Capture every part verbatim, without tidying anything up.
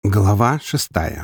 Глава шестая.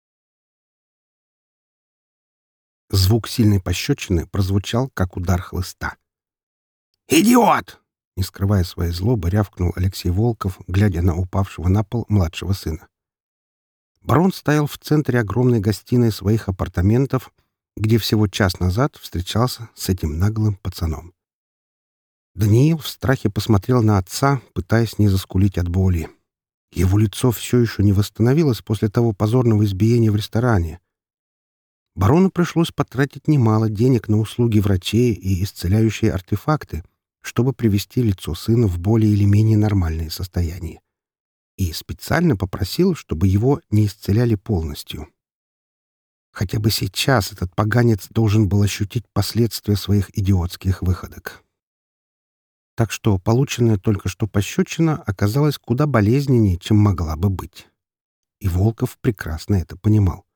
Звук сильной пощечины прозвучал, как удар хлыста. «Идиот!» — не скрывая своей злобы, рявкнул Алексей Волков, глядя на упавшего на пол младшего сына. Барон стоял в центре огромной гостиной своих апартаментов, где всего час назад встречался с этим наглым пацаном. Даниил в страхе посмотрел на отца, пытаясь не заскулить от боли. Его лицо все еще не восстановилось после того позорного избиения в ресторане. Барону пришлось потратить немало денег на услуги врачей и исцеляющие артефакты, чтобы привести лицо сына в более или менее нормальное состояние. И специально попросил, чтобы его не исцеляли полностью. Хотя бы сейчас этот поганец должен был ощутить последствия своих идиотских выходок. Так что полученная только что пощечина оказалась куда болезненнее, чем могла бы быть. И Волков прекрасно это понимал.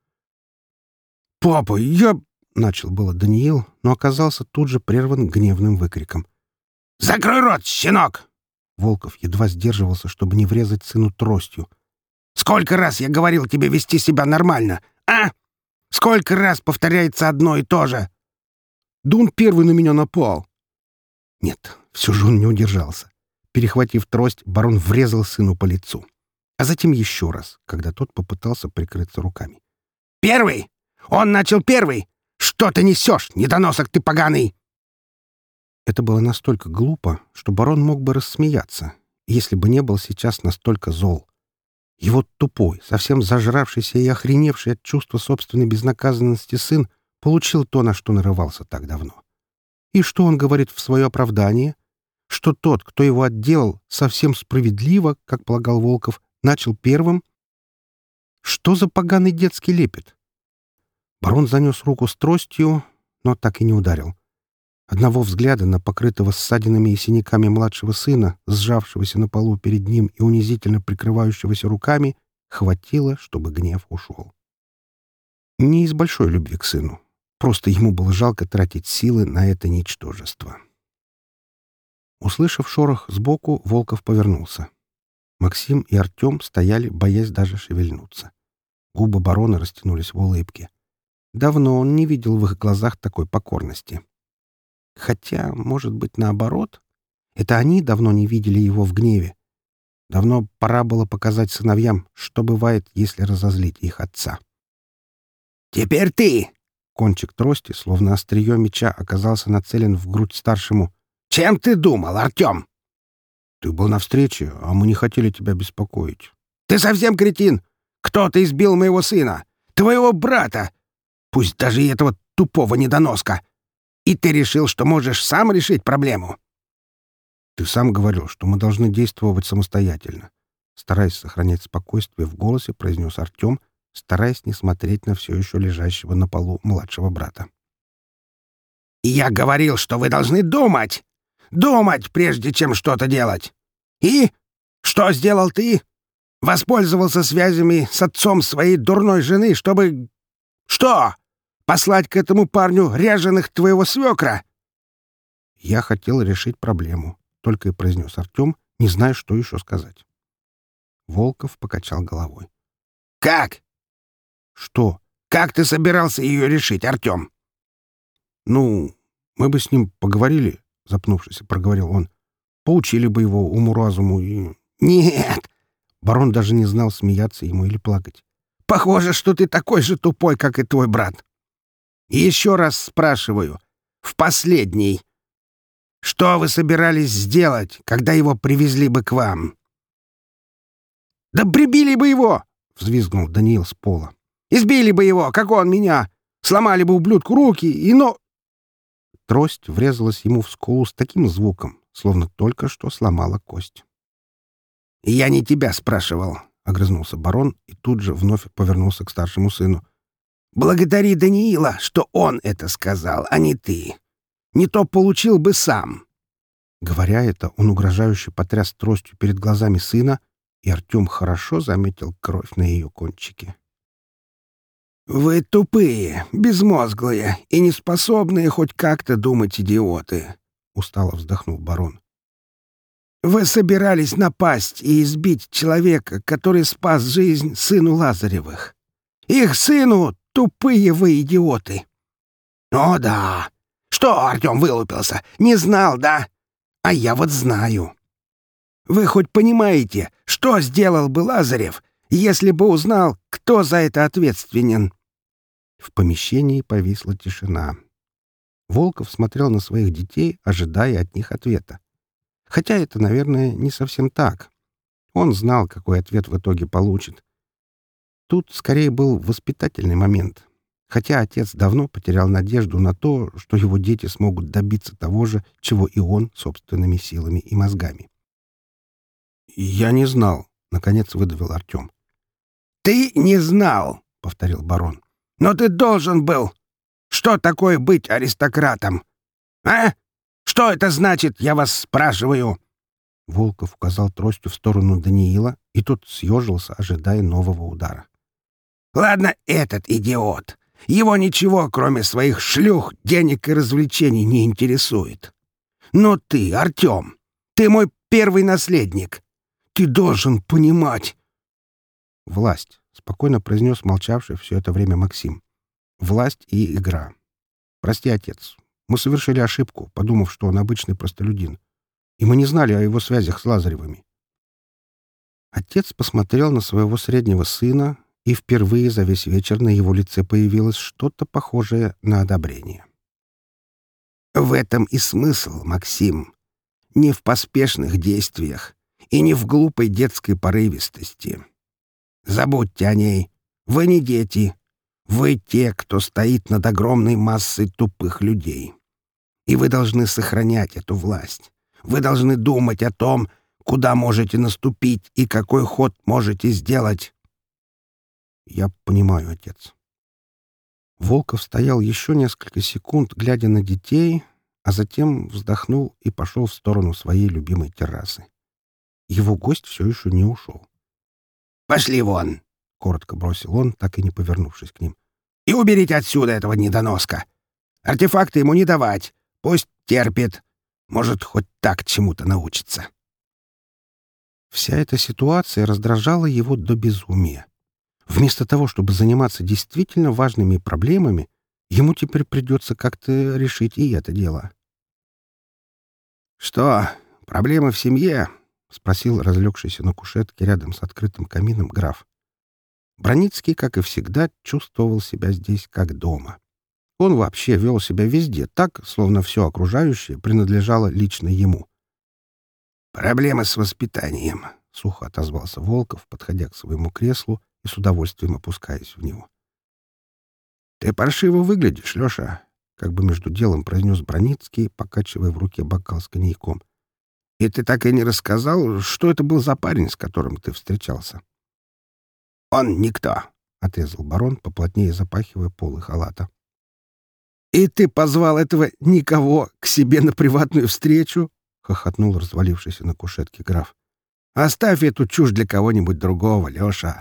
«Папа, я...» — начал было Даниил, но оказался тут же прерван гневным выкриком. «Закрой рот, щенок!» Волков едва сдерживался, чтобы не врезать сыну тростью. «Сколько раз я говорил тебе вести себя нормально, а? Сколько раз повторяется одно и то же?» «Да он первый на меня напал!» Нет, все же он не удержался. Перехватив трость, барон врезал сыну по лицу. А затем еще раз, когда тот попытался прикрыться руками. «Первый! Он начал первый! Что ты несешь, недоносок ты поганый!» Это было настолько глупо, что барон мог бы рассмеяться, если бы не был сейчас настолько зол. Его тупой, совсем зажравшийся и охреневший от чувства собственной безнаказанности сын получил то, на что нарывался так давно. И что он говорит в свое оправдание? Что тот, кто его отделал, совсем справедливо, как полагал Волков, начал первым? Что за поганый детский лепет? Барон занес руку с тростью, но так и не ударил. Одного взгляда на покрытого ссадинами и синяками младшего сына, сжавшегося на полу перед ним и унизительно прикрывающегося руками, хватило, чтобы гнев ушел. Не из большой любви к сыну. Просто ему было жалко тратить силы на это ничтожество. Услышав шорох сбоку, Волков повернулся. Максим и Артем стояли, боясь даже шевельнуться. Губы барона растянулись в улыбке. Давно он не видел в их глазах такой покорности. Хотя, может быть, наоборот? Это они давно не видели его в гневе. Давно пора было показать сыновьям, что бывает, если разозлить их отца. «Теперь ты!» Кончик трости, словно острие меча, оказался нацелен в грудь старшему. «Чем ты думал, Артем?» «Ты был на встрече, а мы не хотели тебя беспокоить». «Ты совсем кретин! Кто-то избил моего сына! Твоего брата! Пусть даже и этого тупого недоноска! И ты решил, что можешь сам решить проблему?» «Ты сам говорил, что мы должны действовать самостоятельно», стараясь сохранять спокойствие в голосе, произнес Артем, стараясь не смотреть на все еще лежащего на полу младшего брата. «Я говорил, что вы должны думать! Думать, прежде чем что-то делать! И? Что сделал ты? Воспользовался связями с отцом своей дурной жены, чтобы... Что? Послать к этому парню ряженых твоего свекра?» «Я хотел решить проблему», — только и произнес Артем, не зная, что еще сказать. Волков покачал головой. «Как?» «Что? Как ты собирался ее решить, Артем?» «Ну, мы бы с ним поговорили», — запнувшись, проговорил он. «Поучили бы его уму-разуму и...» «Нет!» Барон даже не знал, смеяться ему или плакать. «Похоже, что ты такой же тупой, как и твой брат. И еще раз спрашиваю, в последний, что вы собирались сделать, когда его привезли бы к вам?» «Да прибили бы его!» — взвизгнул Даниил с пола. «Избили бы его, как он меня! Сломали бы ублюдку руки и но...» Трость врезалась ему в скулу с таким звуком, словно только что сломала кость. «Я не тебя спрашивал», — огрызнулся барон и тут же вновь повернулся к старшему сыну. «Благодари Даниила, что он это сказал, а не ты. Не то получил бы сам». Говоря это, он угрожающе потряс тростью перед глазами сына, и Артем хорошо заметил кровь на ее кончике. «Вы тупые, безмозглые и неспособные хоть как-то думать идиоты», — устало вздохнул барон. Вы собирались напасть и избить человека, который спас жизнь сыну Лазаревых. Их сыну — тупые вы идиоты!» «О да! Что, Артем вылупился? Не знал, да? А я вот знаю. Вы хоть понимаете, что сделал бы Лазарев, если бы узнал, кто за это ответственен?» В помещении повисла тишина. Волков смотрел на своих детей, ожидая от них ответа. Хотя это, наверное, не совсем так. Он знал, какой ответ в итоге получит. Тут скорее был воспитательный момент. Хотя отец давно потерял надежду на то, что его дети смогут добиться того же, чего и он собственными силами и мозгами. «Я не знал», — наконец выдавил Артем. «Ты не знал», — повторил барон. «Но ты должен был. Что такое быть аристократом? А? Что это значит, я вас спрашиваю?» Волков указал тростью в сторону Даниила, и тот съежился, ожидая нового удара. «Ладно, этот идиот. Его ничего, кроме своих шлюх, денег и развлечений, не интересует. Но ты, Артем, ты мой первый наследник. Ты должен понимать...» «Власть», — спокойно произнес молчавший все это время Максим. «Власть и игра. Прости, отец, мы совершили ошибку, подумав, что он обычный простолюдин. И мы не знали о его связях с Лазаревыми». Отец посмотрел на своего среднего сына, и впервые за весь вечер на его лице появилось что-то похожее на одобрение. «В этом и смысл, Максим. Не в поспешных действиях и не в глупой детской порывистости. Забудьте о ней. Вы не дети. Вы те, кто стоит над огромной массой тупых людей. И вы должны сохранять эту власть. Вы должны думать о том, куда можете наступить и какой ход можете сделать». «Я понимаю, отец». Волков стоял еще несколько секунд, глядя на детей, а затем вздохнул и пошел в сторону своей любимой террасы. Его гость все еще не ушел. «Пошли вон!» — коротко бросил он, так и не повернувшись к ним. «И уберите отсюда этого недоноска! Артефакты ему не давать! Пусть терпит! Может, хоть так чему-то научится!» Вся эта ситуация раздражала его до безумия. Вместо того, чтобы заниматься действительно важными проблемами, ему теперь придется как-то решить и это дело. «Что, проблемы в семье?» — спросил разлегшийся на кушетке рядом с открытым камином граф. Броницкий, как и всегда, чувствовал себя здесь как дома. Он вообще вел себя везде так, словно все окружающее принадлежало лично ему. «Проблемы с воспитанием», — сухо отозвался Волков, подходя к своему креслу и с удовольствием опускаясь в него. «Ты паршиво выглядишь, Леша», — как бы между делом произнес Броницкий, покачивая в руке бокал с коньяком. «И ты так и не рассказал, что это был за парень, с которым ты встречался?» «Он никто», — отрезал барон, поплотнее запахивая полы халата. «И ты позвал этого никого к себе на приватную встречу?» — хохотнул развалившийся на кушетке граф. «Оставь эту чушь для кого-нибудь другого, Леша.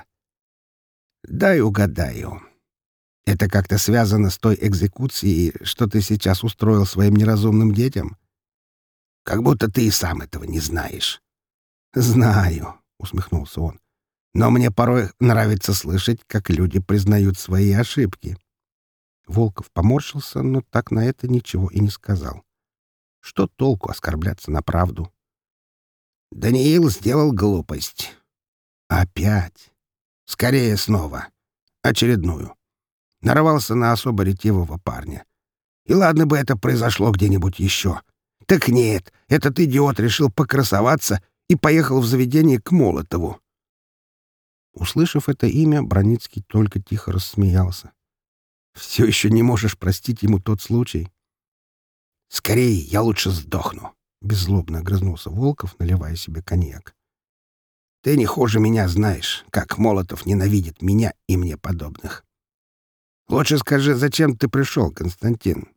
Дай угадаю. Это как-то связано с той экзекуцией, что ты сейчас устроил своим неразумным детям? Как будто ты и сам этого не знаешь». «Знаю», — усмехнулся он. «Но мне порой нравится слышать, как люди признают свои ошибки». Волков поморщился, но так на это ничего и не сказал. Что толку оскорбляться на правду? «Даниил сделал глупость. Опять. Скорее снова. Очередную. Нарвался на особо ретивого парня. И ладно бы это произошло где-нибудь еще. Так нет, этот идиот решил покрасоваться и поехал в заведение к Молотову». Услышав это имя, Броницкий только тихо рассмеялся. «Все еще не можешь простить ему тот случай?» «Скорее, я лучше сдохну», — беззлобно огрызнулся Волков, наливая себе коньяк. «Ты не хуже меня знаешь, как Молотов ненавидит меня и мне подобных. Лучше скажи, зачем ты пришел, Константин?»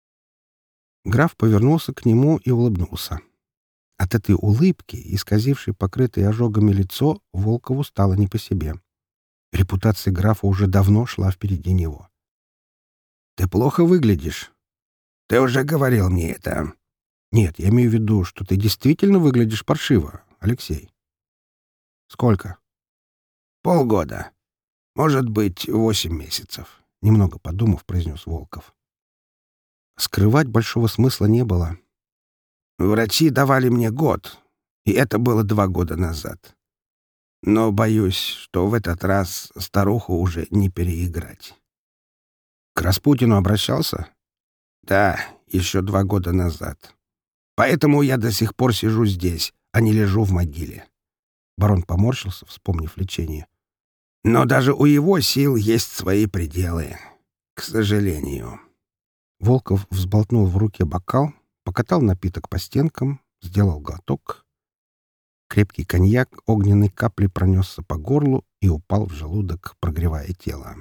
Граф повернулся к нему и улыбнулся. От этой улыбки, исказившей покрытое ожогами лицо, Волкову стало не по себе. Репутация графа уже давно шла впереди него. «Ты плохо выглядишь. Ты уже говорил мне это. Нет, я имею в виду, что ты действительно выглядишь паршиво, Алексей. Сколько? Полгода. Может быть, восемь месяцев. Немного подумав, произнес Волков. Скрывать большого смысла не было. Врачи давали мне год, и это было два года назад. Но боюсь, что в этот раз старуху уже не переиграть. К Распутину обращался? Да, еще два года назад. Поэтому я до сих пор сижу здесь, а не лежу в могиле. Барон поморщился, вспомнив лечение. Но даже у его сил есть свои пределы. К сожалению. Волков взболтнул в руке бокал, покатал напиток по стенкам, сделал глоток. Крепкий коньяк огненной каплей пронесся по горлу и упал в желудок, прогревая тело.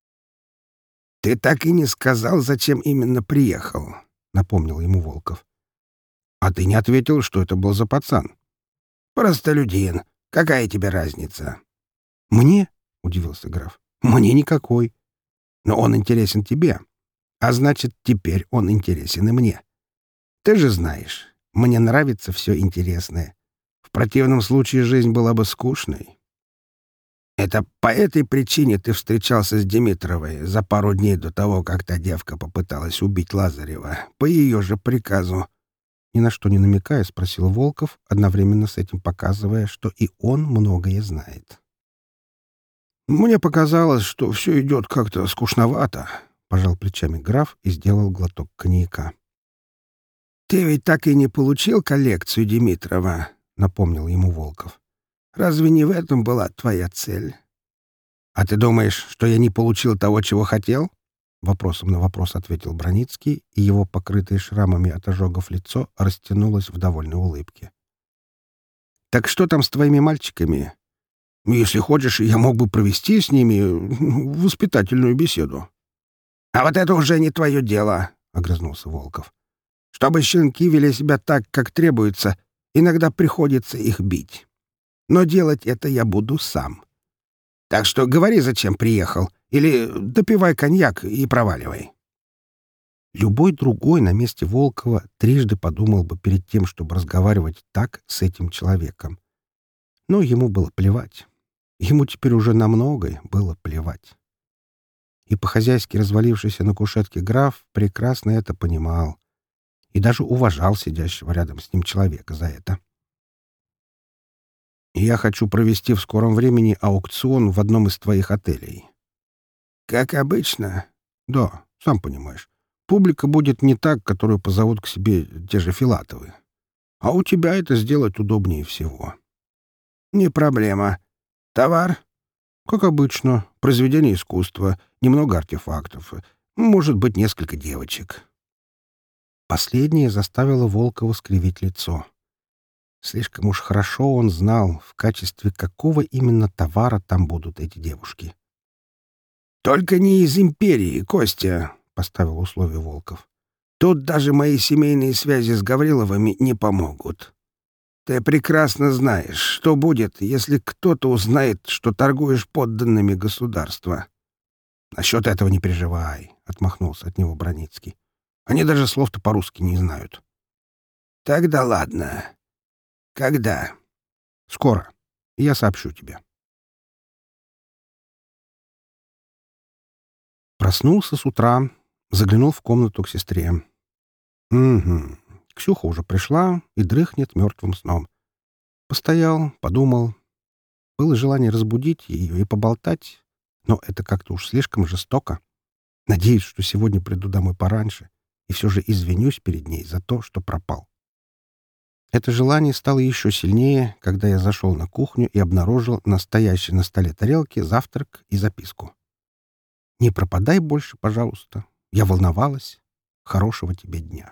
«Ты так и не сказал, зачем именно приехал», — напомнил ему Волков. «А ты не ответил, что это был за пацан?» «Простолюдин. Какая тебе разница?» «Мне?» — удивился граф. «Мне никакой. Но он интересен тебе. А значит, теперь он интересен и мне. Ты же знаешь, мне нравится все интересное. В противном случае жизнь была бы скучной. Это по этой причине ты встречался с Димитровой за пару дней до того, как та девка попыталась убить Лазарева, по ее же приказу?» Ни на что не намекая, спросил Волков, одновременно с этим показывая, что и он многое знает. «Мне показалось, что все идет как-то скучновато», — пожал плечами граф и сделал глоток коньяка. «Ты ведь так и не получил коллекцию Димитрова», — напомнил ему Волков. «Разве не в этом была твоя цель?» «А ты думаешь, что я не получил того, чего хотел?» Вопросом на вопрос ответил Броницкий, и его покрытое шрамами от ожогов лицо растянулось в довольной улыбке. «Так что там с твоими мальчиками? Если хочешь, я мог бы провести с ними воспитательную беседу». «А вот это уже не твое дело», — огрызнулся Волков. «Чтобы щенки вели себя так, как требуется, иногда приходится их бить. Но делать это я буду сам. Так что говори, зачем приехал, или допивай коньяк и проваливай». Любой другой на месте Волкова трижды подумал бы перед тем, чтобы разговаривать так с этим человеком. Но ему было плевать. Ему теперь уже на многое было плевать. И по-хозяйски развалившийся на кушетке граф прекрасно это понимал и даже уважал сидящего рядом с ним человека за это. «Я хочу провести в скором времени аукцион в одном из твоих отелей». «Как обычно?» «Да, сам понимаешь. Публика будет не так, которую позовут к себе те же Филатовы. А у тебя это сделать удобнее всего». «Не проблема. Товар?» «Как обычно. Произведение искусства, немного артефактов. Может быть, несколько девочек». Последнее заставило Волкова скривить лицо. Слишком уж хорошо он знал, в качестве какого именно товара там будут эти девушки. «Только не из империи, Костя», — поставил условие Волков. «Тут даже мои семейные связи с Гавриловыми не помогут. Ты прекрасно знаешь, что будет, если кто-то узнает, что торгуешь подданными государства». «Насчет этого не переживай», — отмахнулся от него Броницкий. «Они даже слов-то по-русски не знают». «Тогда ладно. Когда?» «Скоро. Я сообщу тебе». Проснулся с утра, заглянул в комнату к сестре. Угу. Ксюха уже пришла и дрыхнет мертвым сном. Постоял, подумал. Было желание разбудить ее и поболтать, но это как-то уж слишком жестоко. Надеюсь, что сегодня приду домой пораньше и все же извинюсь перед ней за то, что пропал. Это желание стало еще сильнее, когда я зашел на кухню и обнаружил настоящий на столе тарелки завтрак и записку. «Не пропадай больше, пожалуйста. Я волновалась. Хорошего тебе дня».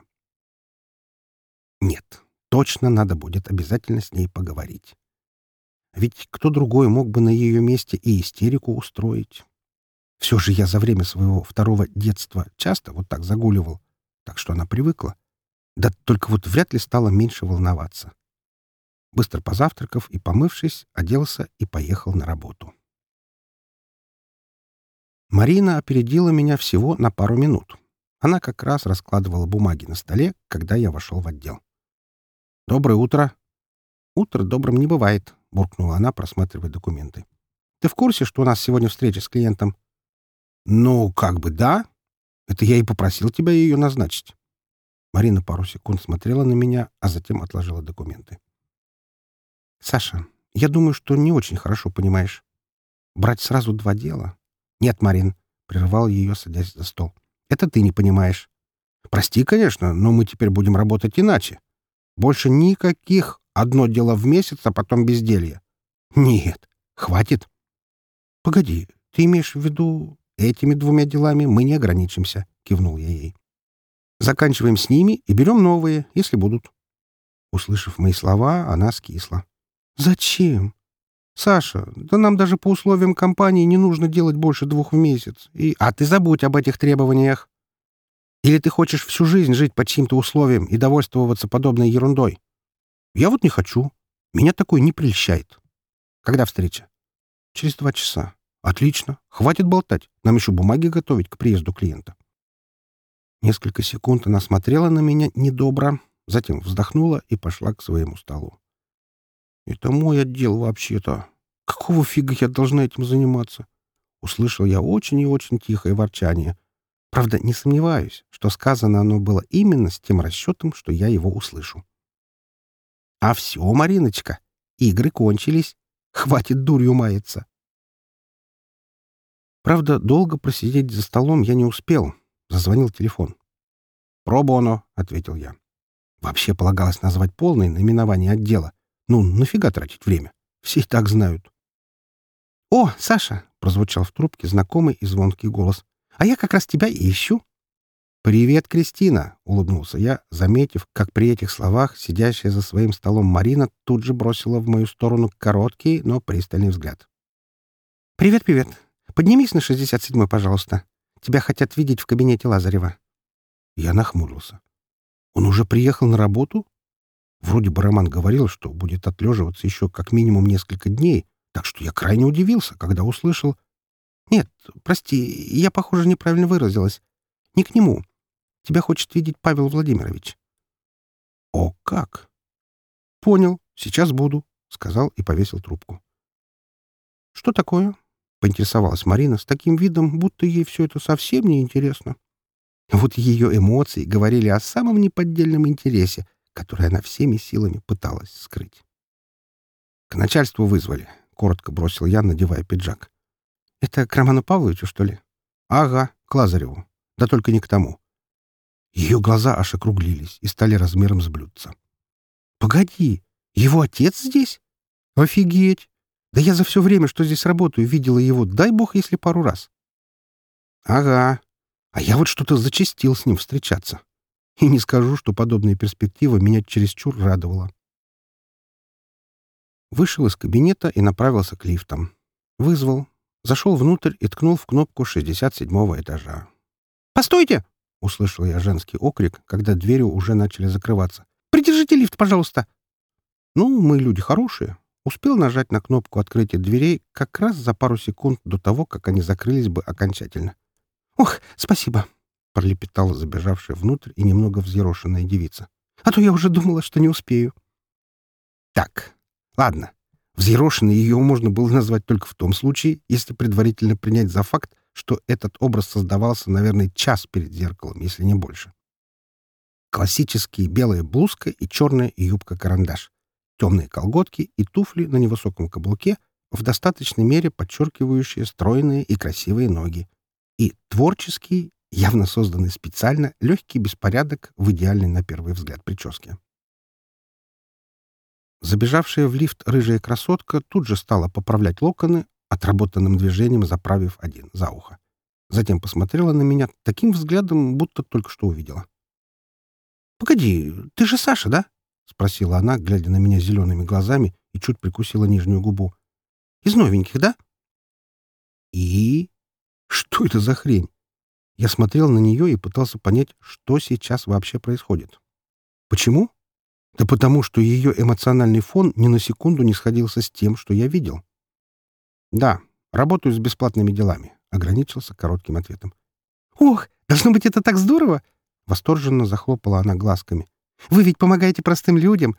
Нет, точно надо будет обязательно с ней поговорить. Ведь кто другой мог бы на ее месте и истерику устроить? Все же я за время своего второго детства часто вот так загуливал, так что она привыкла. Да только вот вряд ли стала меньше волноваться. Быстро позавтракав и помывшись, оделся и поехал на работу. Марина опередила меня всего на пару минут. Она как раз раскладывала бумаги на столе, когда я вошел в отдел. Доброе утро. Утро добрым не бывает, буркнула она, просматривая документы. Ты в курсе, что у нас сегодня встреча с клиентом? Ну, как бы да. Это я и попросил тебя ее назначить. Марина пару секунд смотрела на меня, а затем отложила документы. Саша, я думаю, что не очень хорошо понимаешь. Брать сразу два дела? Нет, Марин, прервал ее, садясь за стол. Это ты не понимаешь. Прости, конечно, но мы теперь будем работать иначе. Больше никаких одно дело в месяц, а потом безделье. Нет, хватит. Погоди, ты имеешь в виду, этими двумя делами мы не ограничимся, кивнул я ей. Заканчиваем с ними и берем новые, если будут. Услышав мои слова, она скисла. Зачем? Саша, да нам даже по условиям компании не нужно делать больше двух в месяц. И... А ты забудь об этих требованиях. Или ты хочешь всю жизнь жить по чьим-то условиям и довольствоваться подобной ерундой? Я вот не хочу. Меня такое не прельщает. Когда встреча? Через два часа. Отлично. Хватит болтать. Нам еще бумаги готовить к приезду клиента. Несколько секунд она смотрела на меня недобро, затем вздохнула и пошла к своему столу. «Это мой отдел вообще-то. Какого фига я должна этим заниматься?» Услышал я очень и очень тихое ворчание. Правда, не сомневаюсь, что сказано оно было именно с тем расчетом, что я его услышу. «А все, Мариночка, игры кончились. Хватит дурью маяться». Правда, долго просидеть за столом я не успел. Зазвонил телефон. «Про боно», — ответил я. Вообще полагалось назвать полное наименование отдела. Ну, нафига тратить время? Все и так знают. «О, Саша!» — прозвучал в трубке знакомый и звонкий голос. «А я как раз тебя и ищу». «Привет, Кристина!» — улыбнулся я, заметив, как при этих словах сидящая за своим столом Марина тут же бросила в мою сторону короткий, но пристальный взгляд. «Привет, привет! Поднимись на шестьдесят седьмой, пожалуйста. Тебя хотят видеть в кабинете Лазарева». Я нахмурился. «Он уже приехал на работу?» Вроде бы Роман говорил, что будет отлеживаться еще как минимум несколько дней, так что я крайне удивился, когда услышал... «Нет, прости, я, похоже, неправильно выразилась. Не к нему. Тебя хочет видеть Павел Владимирович». «О, как?» «Понял. Сейчас буду», — сказал и повесил трубку. «Что такое?» — поинтересовалась Марина с таким видом, будто ей все это совсем не интересно. Вот ее эмоции говорили о самом неподдельном интересе, который она всеми силами пыталась скрыть. «К начальству вызвали», — коротко бросил я, надевая пиджак. «Это к Роману Павловичу, что ли?» «Ага, к Лазареву. Да только не к тому». Ее глаза аж округлились и стали размером с блюдца. «Погоди, его отец здесь? Офигеть! Да я за все время, что здесь работаю, видела его, дай бог, если пару раз». «Ага. А я вот что-то зачастил с ним встречаться. И не скажу, что подобная перспектива меня чересчур радовала». Вышел из кабинета и направился к лифтам. Вызвал. Зашел внутрь и ткнул в кнопку шестьдесят седьмого этажа. «Постойте!» — услышал я женский окрик, когда двери уже начали закрываться. «Придержите лифт, пожалуйста!» Ну, мы люди хорошие. Успел нажать на кнопку открытия дверей как раз за пару секунд до того, как они закрылись бы окончательно. «Ох, спасибо!» — пролепетала забежавшая внутрь и немного взъерошенная девица. «А то я уже думала, что не успею». «Так, ладно. Взъерошенной ее можно было назвать только в том случае, если предварительно принять за факт, что этот образ создавался, наверное, час перед зеркалом, если не больше. Классические белая блузка и черная юбка-карандаш, темные колготки и туфли на невысоком каблуке, в достаточной мере подчеркивающие стройные и красивые ноги, и творческий, явно созданный специально, легкий беспорядок в идеальной на первый взгляд прическе. Забежавшая в лифт рыжая красотка тут же стала поправлять локоны, отработанным движением заправив один за ухо. Затем посмотрела на меня таким взглядом, будто только что увидела. «Погоди, ты же Саша, да?» — спросила она, глядя на меня зелеными глазами, и чуть прикусила нижнюю губу. «Из новеньких, да?» «И? Что это за хрень?» Я смотрел на нее и пытался понять, что сейчас вообще происходит. «Почему?» Да потому, что ее эмоциональный фон ни на секунду не сходился с тем, что я видел. «Да, работаю с бесплатными делами», — ограничился коротким ответом. «Ох, должно быть, это так здорово!» — восторженно захлопала она глазками. «Вы ведь помогаете простым людям.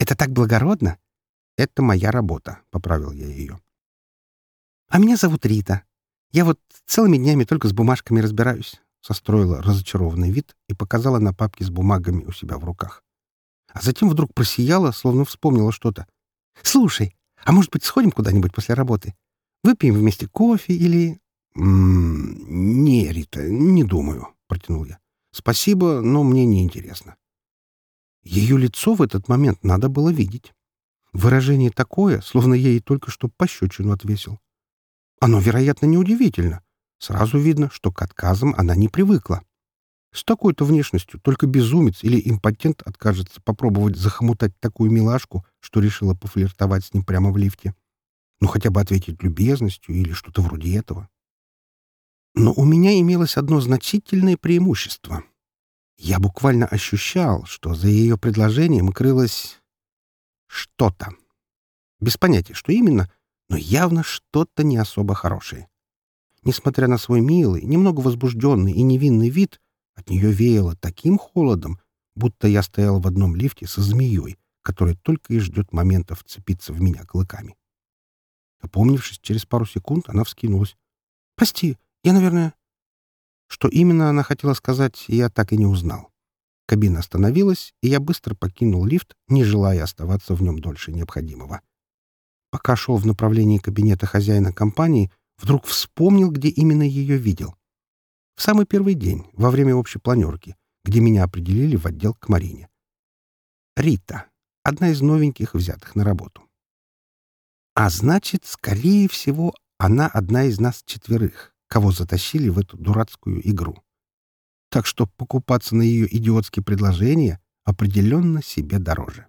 Это так благородно!» «Это моя работа», — поправил я ее. «А меня зовут Рита. Я вот целыми днями только с бумажками разбираюсь», — состроила разочарованный вид и показала на папки с бумагами у себя в руках. А затем вдруг просияла, словно вспомнила что-то. «Слушай, а может быть, сходим куда-нибудь после работы? Выпьем вместе кофе или...» «М-м, «Не, Рита, не думаю», — протянул я. «Спасибо, но мне не интересно». Ее лицо в этот момент надо было видеть. Выражение такое, словно я ей только что пощечину отвесил. Оно, вероятно, неудивительно. Сразу видно, что к отказам она не привыкла. С такой-то внешностью только безумец или импотент откажется попробовать захомутать такую милашку, что решила пофлиртовать с ним прямо в лифте. Ну, хотя бы ответить любезностью или что-то вроде этого. Но у меня имелось одно значительное преимущество. Я буквально ощущал, что за ее предложением крылось что-то. Без понятия, что именно, но явно что-то не особо хорошее. Несмотря на свой милый, немного возбужденный и невинный вид, от нее веяло таким холодом, будто я стоял в одном лифте со змеей, которая только и ждет момента вцепиться в меня клыками. Опомнившись, через пару секунд она вскинулась. «Прости, я, наверное...» Что именно она хотела сказать, я так и не узнал. Кабина остановилась, и я быстро покинул лифт, не желая оставаться в нем дольше необходимого. Пока шел в направлении кабинета хозяина компании, вдруг вспомнил, где именно ее видел. В самый первый день, во время общей планерки, где меня определили в отдел к Марине. Рита, одна из новеньких, взятых на работу. А значит, скорее всего, она одна из нас четверых, кого затащили в эту дурацкую игру. Так что покупаться на ее идиотские предложения определенно себе дороже.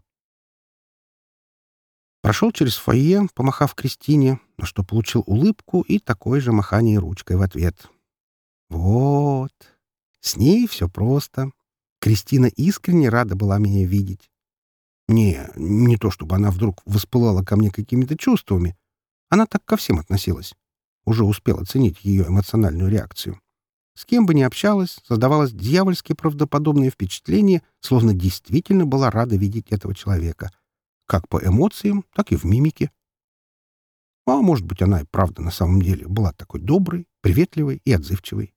Прошел через фойе, помахав Кристине, на что получил улыбку и такое же махание ручкой в ответ. Вот. С ней все просто. Кристина искренне рада была меня видеть. Не, не то чтобы она вдруг воспылала ко мне какими-то чувствами. Она так ко всем относилась. Уже успел оценить ее эмоциональную реакцию. С кем бы ни общалась, создавалось дьявольски правдоподобное впечатление, словно действительно была рада видеть этого человека. Как по эмоциям, так и в мимике. А может быть, она и правда на самом деле была такой доброй, приветливой и отзывчивой.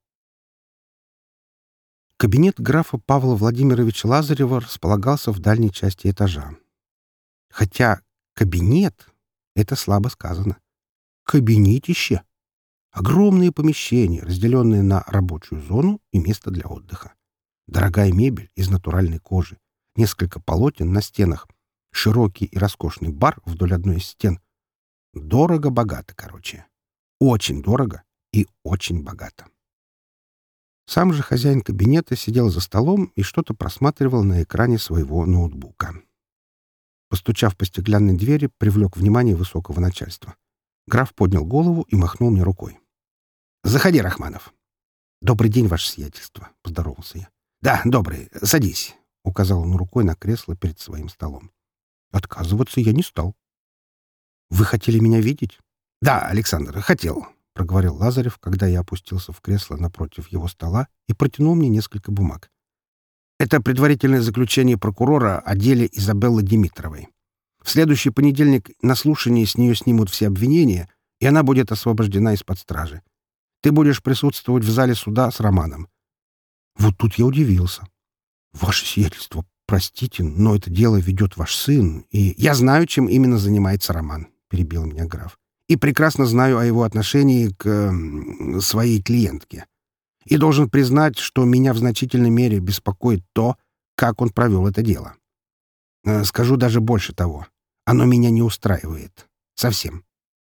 Кабинет графа Павла Владимировича Лазарева располагался в дальней части этажа. Хотя кабинет — это слабо сказано. Кабинетище. Огромные помещения, разделенные на рабочую зону и место для отдыха. Дорогая мебель из натуральной кожи, несколько полотен на стенах, широкий и роскошный бар вдоль одной из стен. Дорого-богато, короче. Очень дорого и очень богато. Сам же хозяин кабинета сидел за столом и что-то просматривал на экране своего ноутбука. Постучав по стеклянной двери, привлек внимание высокого начальства. Граф поднял голову и махнул мне рукой. «Заходи, Рахманов». «Добрый день, ваше сиятельство», — поздоровался я. «Да, добрый. Садись», — указал он рукой на кресло перед своим столом. Отказываться я не стал. «Вы хотели меня видеть?» «Да, Александр, хотел», — проговорил Лазарев, когда я опустился в кресло напротив его стола и протянул мне несколько бумаг. «Это предварительное заключение прокурора о деле Изабеллы Димитровой. В следующий понедельник на слушании с нее снимут все обвинения, и она будет освобождена из-под стражи. Ты будешь присутствовать в зале суда с Романом». Вот тут я удивился. «Ваше сиятельство, простите, но это дело ведет ваш сын, и...» «Я знаю, чем именно занимается Роман», — перебил меня граф. «И прекрасно знаю о его отношении к э, своей клиентке. И должен признать, что меня в значительной мере беспокоит то, как он провел это дело. Скажу даже больше того. Оно меня не устраивает. Совсем».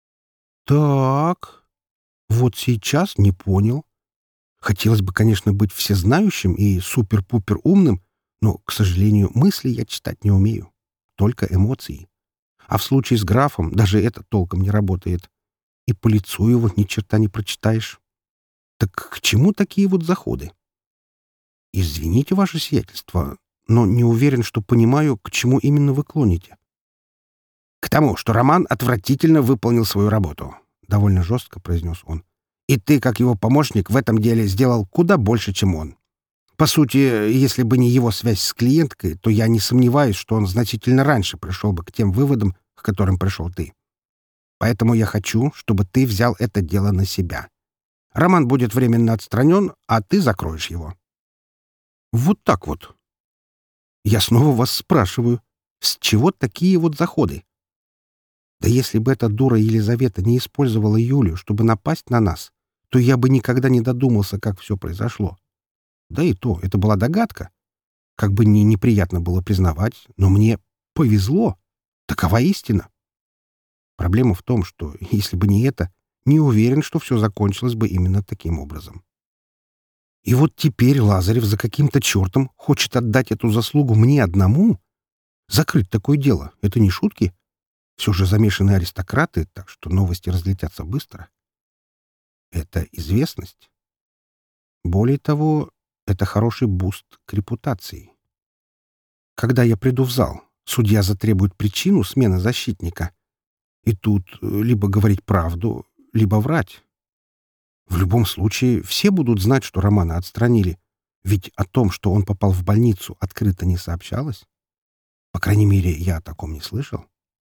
«Так, вот сейчас не понял. Хотелось бы, конечно, быть всезнающим и супер-пупер умным, но, к сожалению, мысли я читать не умею. Только эмоции. А в случае с графом даже это толком не работает. И по лицу его ни черта не прочитаешь. Так к чему такие вот заходы?» «Извините, ваше сиятельство, но не уверен, что понимаю, к чему именно вы клоните». «К тому, что Роман отвратительно выполнил свою работу», — довольно жестко произнес он. «И ты, как его помощник, в этом деле сделал куда больше, чем он. По сути, если бы не его связь с клиенткой, то я не сомневаюсь, что он значительно раньше пришел бы к тем выводам, к которым пришел ты. Поэтому я хочу, чтобы ты взял это дело на себя. Роман будет временно отстранен, а ты закроешь его. Вот так вот. Я снова вас спрашиваю, с чего такие вот заходы? Да если бы эта дура Елизавета не использовала Юлю, чтобы напасть на нас, то я бы никогда не додумался, как все произошло. Да и то, это была догадка. Как бы ни неприятно было признавать, но мне повезло. Такова истина. Проблема в том, что, если бы не это, не уверен, что все закончилось бы именно таким образом. И вот теперь Лазарев за каким-то чертом хочет отдать эту заслугу мне одному? Закрыть такое дело — это не шутки. Все же замешаны аристократы, так что новости разлетятся быстро. Это известность. Более того, это хороший буст к репутации. Когда я приду в зал, судья затребует причину смены защитника. И тут либо говорить правду, либо врать. В любом случае, все будут знать, что Романа отстранили, ведь о том, что он попал в больницу, открыто не сообщалось. По крайней мере, я о таком не слышал.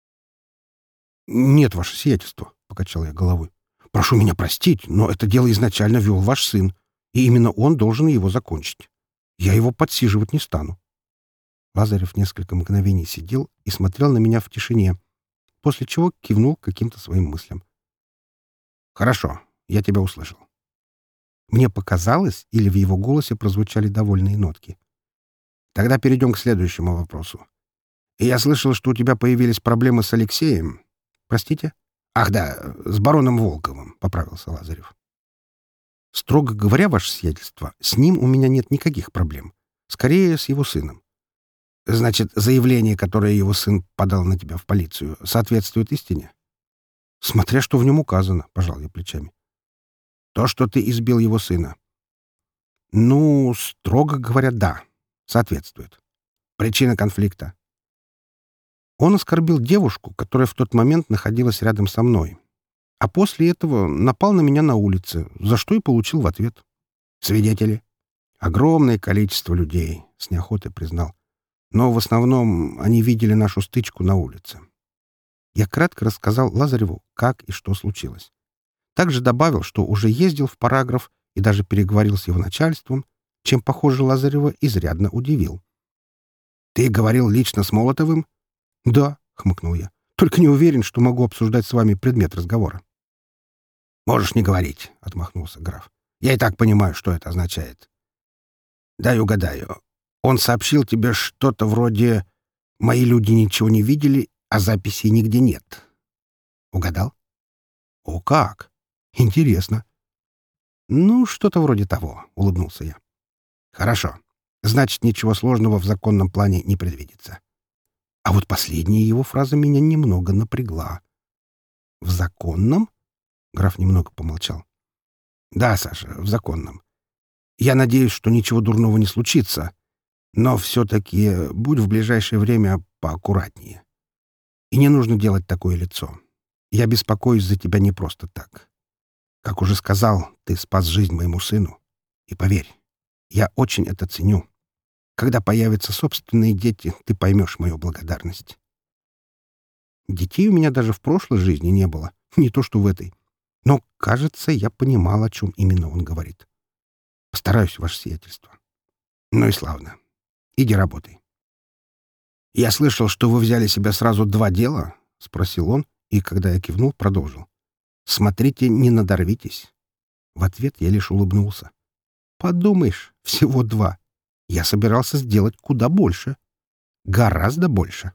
«Нет, ваше сиятельство», — покачал я головой. «Прошу меня простить, но это дело изначально вел ваш сын, и именно он должен его закончить. Я его подсиживать не стану». Лазарев несколько мгновений сидел и смотрел на меня в тишине, после чего кивнул каким-то своим мыслям. «Хорошо, я тебя услышал». Мне показалось, или в его голосе прозвучали довольные нотки. «Тогда перейдем к следующему вопросу. Я слышал, что у тебя появились проблемы с Алексеем. Простите? Ах да, с бароном Волковым», — поправился Лазарев. «Строго говоря, ваше сиятельство, с ним у меня нет никаких проблем. Скорее, с его сыном. Значит, заявление, которое его сын подал на тебя в полицию, соответствует истине?» «Смотря что в нем указано», — пожал я плечами. «То, что ты избил его сына». «Ну, строго говоря, да, соответствует. Причина конфликта?» «Он оскорбил девушку, которая в тот момент находилась рядом со мной. А после этого напал на меня на улице, за что и получил в ответ. Свидетели?» «Огромное количество людей», — с неохотой признал. «Но в основном они видели нашу стычку на улице». Я кратко рассказал Лазареву, как и что случилось. Также добавил, что уже ездил в параграф и даже переговорил с его начальством, чем, похоже, Лазарева изрядно удивил. «Ты говорил лично с Молотовым?» «Да», — хмыкнул я. «Только не уверен, что могу обсуждать с вами предмет разговора». «Можешь не говорить», — отмахнулся граф. «Я и так понимаю, что это означает. Дай угадаю. Он сообщил тебе что-то вроде «Мои люди ничего не видели, а записей нигде нет». Угадал?» «О, как? Интересно». «Ну, что-то вроде того», — улыбнулся я. «Хорошо. Значит, ничего сложного в законном плане не предвидится». А вот последняя его фраза меня немного напрягла. «В законном?» — граф немного помолчал. «Да, Саша, в законном. Я надеюсь, что ничего дурного не случится, но все-таки будь в ближайшее время поаккуратнее. И не нужно делать такое лицо. Я беспокоюсь за тебя не просто так. Как уже сказал, ты спас жизнь моему сыну. И поверь, я очень это ценю. Когда появятся собственные дети, ты поймешь мою благодарность». Детей у меня даже в прошлой жизни не было, не то что в этой. Но, кажется, я понимал, о чем именно он говорит. Постараюсь, ваше сиятельство. Ну и славно. Иди работай. «Я слышал, что вы взяли себе сразу два дела?» — спросил он, и, когда я кивнул, продолжил. «Смотрите, не надорвитесь». В ответ я лишь улыбнулся. «Подумаешь, всего два. Я собирался сделать куда больше. Гораздо больше».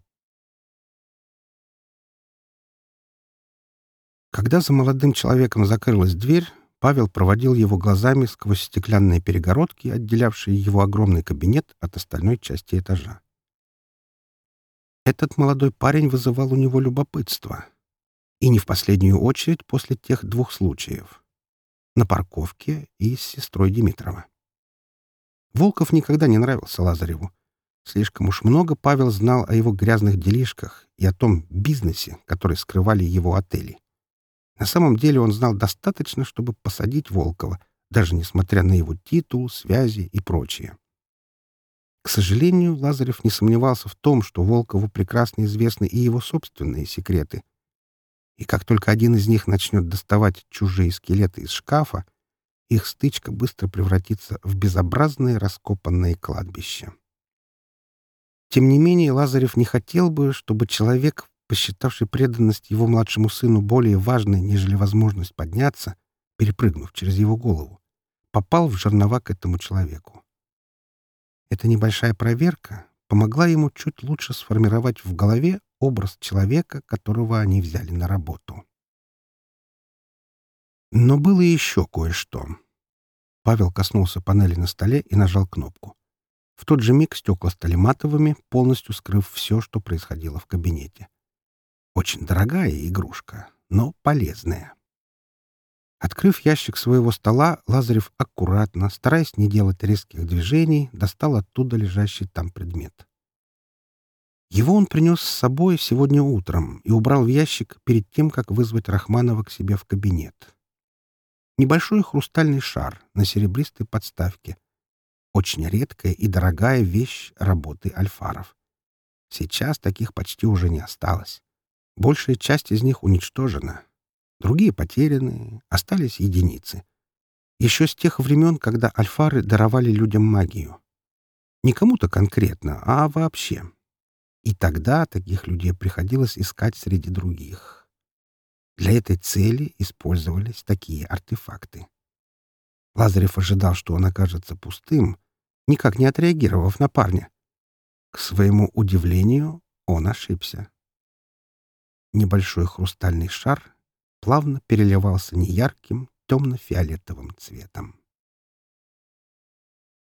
Когда за молодым человеком закрылась дверь, Павел проводил его глазами сквозь стеклянные перегородки, отделявшие его огромный кабинет от остальной части этажа. Этот молодой парень вызывал у него любопытство. И не в последнюю очередь после тех двух случаев. На парковке и с сестрой Димитрова. Волков никогда не нравился Лазареву. Слишком уж много Павел знал о его грязных делишках и о том бизнесе, который скрывали его отели. На самом деле он знал достаточно, чтобы посадить Волкова, даже несмотря на его титул, связи и прочее. К сожалению, Лазарев не сомневался в том, что Волкову прекрасно известны и его собственные секреты. И как только один из них начнет доставать чужие скелеты из шкафа, их стычка быстро превратится в безобразное раскопанное кладбище. Тем не менее, Лазарев не хотел бы, чтобы человек, посчитавший преданность его младшему сыну более важной, нежели возможность подняться, перепрыгнув через его голову, попал в жернова к этому человеку. Эта небольшая проверка помогла ему чуть лучше сформировать в голове образ человека, которого они взяли на работу. Но было еще кое-что. Павел коснулся панели на столе и нажал кнопку. В тот же миг стекла стали матовыми, полностью скрыв все, что происходило в кабинете. Очень дорогая игрушка, но полезная. Открыв ящик своего стола, Лазарев аккуратно, стараясь не делать резких движений, достал оттуда лежащий там предмет. Его он принес с собой сегодня утром и убрал в ящик перед тем, как вызвать Рахманова к себе в кабинет. Небольшой хрустальный шар на серебристой подставке. Очень редкая и дорогая вещь работы альфаров. Сейчас таких почти уже не осталось. Большая часть из них уничтожена. Другие потеряны, остались единицы. Еще с тех времен, когда альфары даровали людям магию. Не кому-то конкретно, а вообще. И тогда таких людей приходилось искать среди других. Для этой цели использовались такие артефакты. Лазарев ожидал, что он окажется пустым, никак не отреагировав на парня. К своему удивлению, он ошибся. Небольшой хрустальный шар плавно переливался неярким темно-фиолетовым цветом.